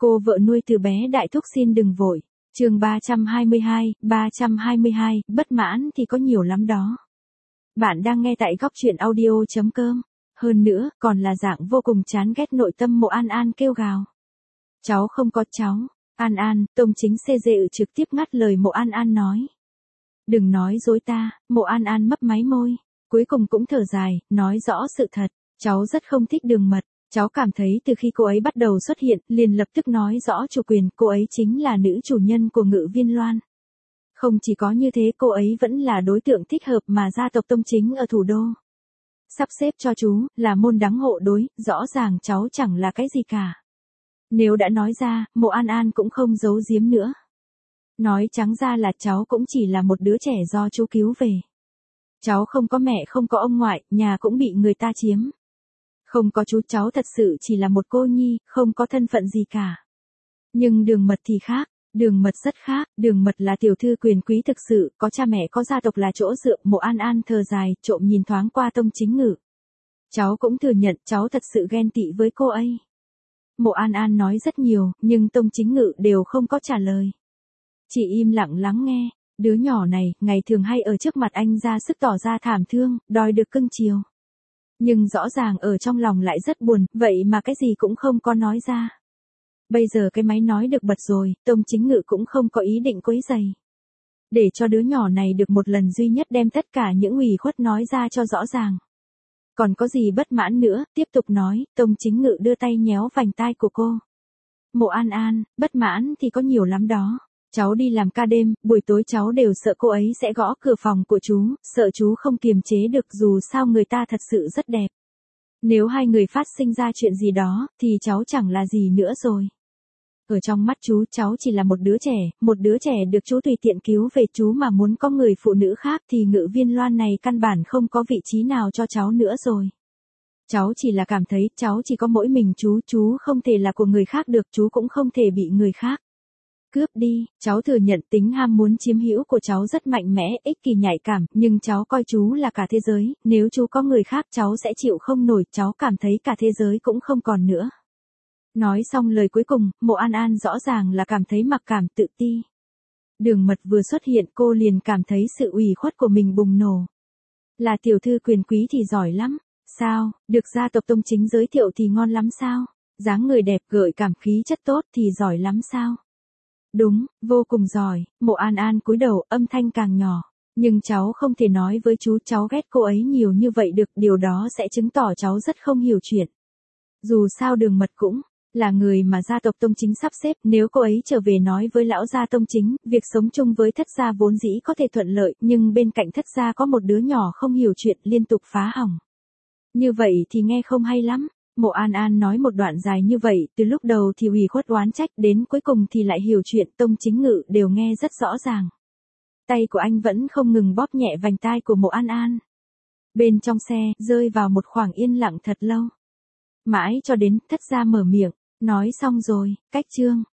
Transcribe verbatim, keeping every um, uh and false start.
Cô vợ nuôi từ bé đại thúc xin đừng vội. Chương ba trăm hai mươi hai, ba trăm hai mươi hai, bất mãn thì có nhiều lắm đó. Bạn đang nghe tại góc truyện audio chấm com. Hơn nữa, còn là dạng vô cùng chán ghét nội tâm Mộ An An kêu gào. Cháu không có cháu. An An, Tông Chính xê dê ự trực tiếp ngắt lời Mộ An An nói. Đừng nói dối ta. Mộ An An mấp máy môi. Cuối cùng cũng thở dài, nói rõ sự thật. Cháu rất không thích Đường Mật. Cháu cảm thấy từ khi cô ấy bắt đầu xuất hiện, liền lập tức nói rõ chủ quyền, cô ấy chính là nữ chủ nhân của Ngự Viên Loan. Không chỉ có như thế, cô ấy vẫn là đối tượng thích hợp mà gia tộc Tông Chính ở thủ đô sắp xếp cho chú, là môn đắng hộ đối, rõ ràng cháu chẳng là cái gì cả. Nếu đã nói ra, Mộ An An cũng không giấu giếm nữa. Nói trắng ra là cháu cũng chỉ là một đứa trẻ do chú cứu về. Cháu không có mẹ, không có ông ngoại, nhà cũng bị người ta chiếm. Không có chú, cháu thật sự chỉ là một cô nhi, không có thân phận gì cả. Nhưng Đường Mật thì khác, Đường Mật rất khác, Đường Mật là tiểu thư quyền quý thực sự, có cha mẹ có gia tộc là chỗ dựa. Mộ An An thở dài, trộm nhìn thoáng qua Tông Chính Ngự. Cháu cũng thừa nhận, cháu thật sự ghen tị với cô ấy. Mộ An An nói rất nhiều, nhưng Tông Chính Ngự đều không có trả lời. Chỉ im lặng lắng nghe. Đứa nhỏ này, ngày thường hay ở trước mặt anh ra sức tỏ ra thảm thương, đòi được cưng chiều. Nhưng rõ ràng ở trong lòng lại rất buồn, vậy mà cái gì cũng không có nói ra. Bây giờ cái máy nói được bật rồi, Tông Chính Ngự cũng không có ý định quấy rầy. Để cho đứa nhỏ này được một lần duy nhất đem tất cả những ủy khuất nói ra cho rõ ràng. Còn có gì bất mãn nữa, tiếp tục nói. Tông Chính Ngự đưa tay nhéo vành tai của cô. Mộ An An, bất mãn thì có nhiều lắm đó. Cháu đi làm ca đêm, buổi tối cháu đều sợ cô ấy sẽ gõ cửa phòng của chú, sợ chú không kiềm chế được, dù sao người ta thật sự rất đẹp. Nếu hai người phát sinh ra chuyện gì đó, thì cháu chẳng là gì nữa rồi. Ở trong mắt chú, cháu chỉ là một đứa trẻ, một đứa trẻ được chú tùy tiện cứu về. Chú mà muốn có người phụ nữ khác thì Ngự Viên Loan này căn bản không có vị trí nào cho cháu nữa rồi. Cháu chỉ là cảm thấy, cháu chỉ có mỗi mình chú, chú không thể là của người khác được, chú cũng không thể bị người khác cướp đi. Cháu thừa nhận tính ham muốn chiếm hữu của cháu rất mạnh mẽ, ích kỷ nhạy cảm, nhưng cháu coi chú là cả thế giới, nếu chú có người khác cháu sẽ chịu không nổi, cháu cảm thấy cả thế giới cũng không còn nữa. Nói xong lời cuối cùng, Mộ An An rõ ràng là cảm thấy mặc cảm, tự ti. Đường Mật vừa xuất hiện, cô liền cảm thấy sự ủy khuất của mình bùng nổ. Là tiểu thư quyền quý thì giỏi lắm. Sao, được gia tộc Tông Chính giới thiệu thì ngon lắm sao? Dáng người đẹp, gợi cảm, khí chất tốt thì giỏi lắm sao? Đúng, vô cùng giỏi. Mộ An An cúi đầu, âm thanh càng nhỏ. Nhưng cháu không thể nói với chú cháu ghét cô ấy nhiều như vậy được, điều đó sẽ chứng tỏ cháu rất không hiểu chuyện. Dù sao Đường Mật cũng là người mà gia tộc Tông Chính sắp xếp, nếu cô ấy trở về nói với lão gia Tông Chính, việc sống chung với thất gia vốn dĩ có thể thuận lợi, nhưng bên cạnh thất gia có một đứa nhỏ không hiểu chuyện liên tục phá hỏng. Như vậy thì nghe không hay lắm. Mộ An An nói một đoạn dài như vậy, từ lúc đầu thì ủy khuất oán trách, đến cuối cùng thì lại hiểu chuyện. Tông Chính Ngự đều nghe rất rõ ràng. Tay của anh vẫn không ngừng bóp nhẹ vành tai của Mộ An An. Bên trong xe, rơi vào một khoảng yên lặng thật lâu. Mãi cho đến thất gia mở miệng, nói xong rồi, cách chương.